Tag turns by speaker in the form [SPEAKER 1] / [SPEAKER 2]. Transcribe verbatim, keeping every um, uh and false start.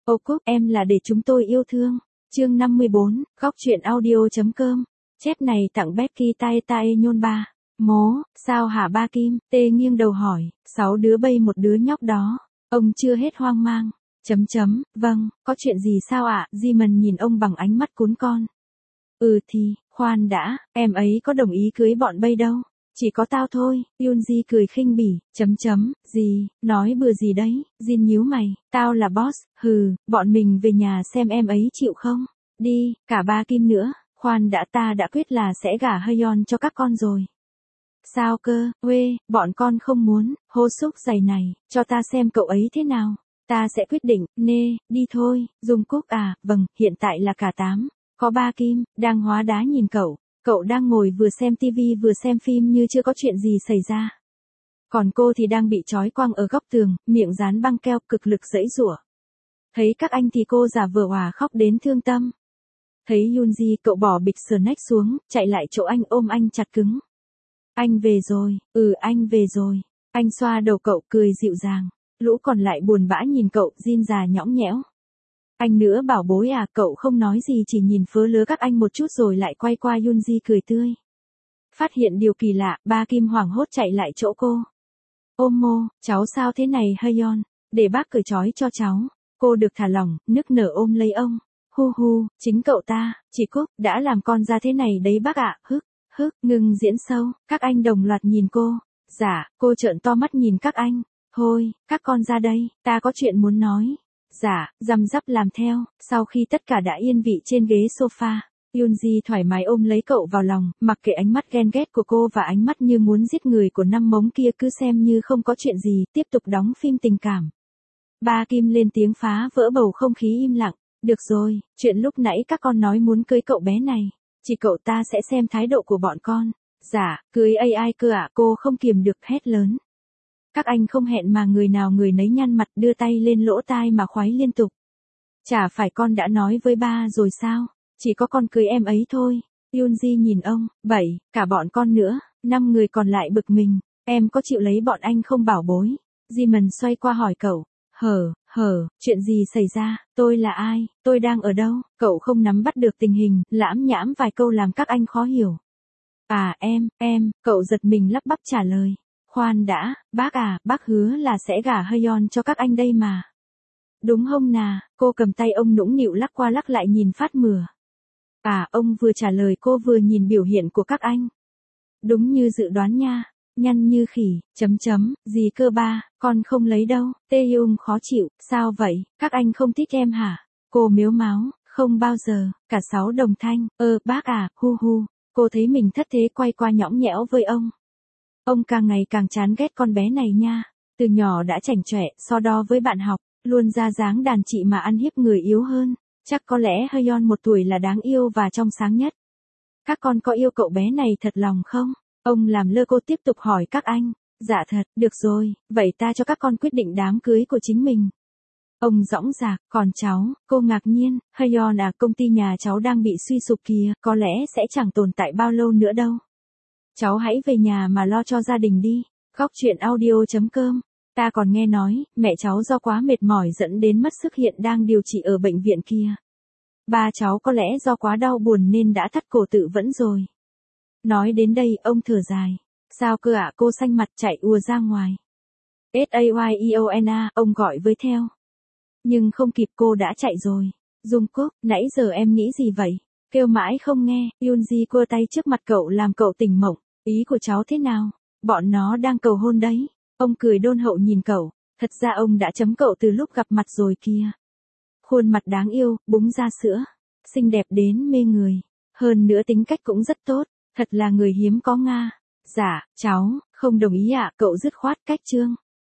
[SPEAKER 1] Ô Cúc, em là để chúng tôi yêu thương. Chương năm mươi bốn, góc truyện audio.com. Chép này tặng Becky Tai Tai nhôn ba. Mố, sao hả ba Kim? Tê nghiêng đầu hỏi, sáu đứa bay một đứa nhóc đó. Ông chưa hết hoang mang. Chấm chấm, vâng, có chuyện gì sao ạ? Di-mần nhìn ông bằng ánh mắt cuốn con. Ừ thì, khoan đã, em ấy có đồng ý cưới bọn bay đâu. Chỉ có tao thôi, Yoonji cười khinh bỉ, chấm chấm, gì, nói bừa gì đấy, Jin nhíu mày, tao là boss, hừ, bọn mình về nhà xem em ấy chịu không, đi, cả ba Kim nữa, khoan đã ta đã quyết là sẽ gả Hyun cho các con rồi. Sao cơ, uê, bọn con không muốn, hô xúc giày này, cho ta xem cậu ấy thế nào, ta sẽ quyết định, nê, đi thôi, Dung Cúc à, vâng, hiện tại là cả tám, có ba Kim, đang hóa đá nhìn cậu. Cậu đang ngồi vừa xem tivi vừa xem phim như chưa có chuyện gì xảy ra. Còn cô thì đang bị trói quăng ở góc tường, miệng dán băng keo cực lực giãy giụa. Thấy các anh thì cô giả vờ òa khóc đến thương tâm. Thấy Yoonji, cậu bỏ bịch snack xuống, chạy lại chỗ anh ôm anh chặt cứng. Anh về rồi, ừ anh về rồi. Anh xoa đầu cậu cười dịu dàng. Lũ còn lại buồn bã nhìn cậu, Jin già nhõng nhẽo. Anh nữa bảo bối à, cậu không nói gì chỉ nhìn phớ lứa các anh một chút rồi lại quay qua Yoonji cười tươi. Phát hiện điều kỳ lạ, ba Kim hoảng hốt chạy lại chỗ cô. Ôm mô, cháu sao thế này Hyun, để bác cởi trói cho cháu. Cô được thả lỏng, nức nở ôm lấy ông. Hu hu, chính cậu ta, chị Cúc, đã làm con ra thế này đấy bác ạ, hức, hức, ngừng diễn sâu, các anh đồng loạt nhìn cô. Dạ, cô trợn to mắt nhìn các anh. Thôi, các con ra đây, ta có chuyện muốn nói. Dạ, răm rắp làm theo, sau khi tất cả đã yên vị trên ghế sofa, Yoonji thoải mái ôm lấy cậu vào lòng, mặc kệ ánh mắt ghen ghét của cô và ánh mắt như muốn giết người của năm mống kia cứ xem như không có chuyện gì, tiếp tục đóng phim tình cảm. Ba Kim lên tiếng phá vỡ bầu không khí im lặng, được rồi, chuyện lúc nãy các con nói muốn cưới cậu bé này, chỉ cậu ta sẽ xem thái độ của bọn con. Dạ, cưới a i cơ ạ, cô không kiềm được hét lớn. Các anh không hẹn mà người nào người nấy nhăn mặt đưa tay lên lỗ tai mà khoái liên tục. Chả phải con đã nói với ba rồi sao, chỉ có con cưới em ấy thôi. Yoonji nhìn ông, bảy, cả bọn con nữa, năm người còn lại bực mình, em có chịu lấy bọn anh không bảo bối. Ji-mần xoay qua hỏi cậu, hở, hở, chuyện gì xảy ra, tôi là ai, tôi đang ở đâu, cậu không nắm bắt được tình hình, lãm nhãm vài câu làm các anh khó hiểu. À em, em, cậu giật mình lắp bắp trả lời. Khoan đã, bác à, bác hứa là sẽ gả Hyun cho các anh đây mà. Đúng không nà, cô cầm tay ông nũng nịu lắc qua lắc lại nhìn phát mửa. À, ông vừa trả lời cô vừa nhìn biểu hiện của các anh. Đúng như dự đoán nha, nhăn như khỉ, chấm chấm, gì cơ ba, con không lấy đâu, Tê Hyung khó chịu, sao vậy, các anh không thích em hả? Cô mếu máo, không bao giờ, cả sáu đồng thanh, ơ bác à, hu hu, cô thấy mình thất thế quay qua nhõng nhẽo với ông. Ông càng ngày càng chán ghét con bé này nha, từ nhỏ đã chảnh chọe, so đo với bạn học, luôn ra dáng đàn chị mà ăn hiếp người yếu hơn, chắc có lẽ Hyun một tuổi là đáng yêu và trong sáng nhất. Các con có yêu cậu bé này thật lòng không? Ông làm lơ cô tiếp tục hỏi các anh, dạ thật, được rồi, vậy ta cho các con quyết định đám cưới của chính mình. Ông dõng dạc, còn cháu, cô ngạc nhiên, Hyun à, công ty nhà cháu đang bị suy sụp kìa, có lẽ sẽ chẳng tồn tại bao lâu nữa đâu. Cháu hãy về nhà mà lo cho gia đình đi. Góc truyện audio.com. Ta còn nghe nói, mẹ cháu do quá mệt mỏi dẫn đến mất sức hiện đang điều trị ở bệnh viện kia. Ba cháu có lẽ do quá đau buồn nên đã thắt cổ tự vẫn rồi. Nói đến đây, ông thở dài. Sao cơ ạ, cô xanh mặt chạy ùa ra ngoài. S-A-Y-E-O-N-A, ông gọi với theo. Nhưng không kịp, cô đã chạy rồi. Dung Cúc, nãy giờ em nghĩ gì vậy? Kêu mãi không nghe, Yoonji cua tay trước mặt cậu làm cậu tỉnh mộng. Ý của cháu thế nào? Bọn nó đang cầu hôn đấy. Ông cười đôn hậu nhìn cậu. Thật ra ông đã chấm cậu từ lúc gặp mặt rồi kia. Khuôn mặt đáng yêu, búng ra sữa. Xinh đẹp đến mê người. Hơn nữa tính cách cũng rất tốt. Thật là người hiếm có Nga. Dạ, cháu, không đồng ý ạ, cậu dứt khoát cách chương.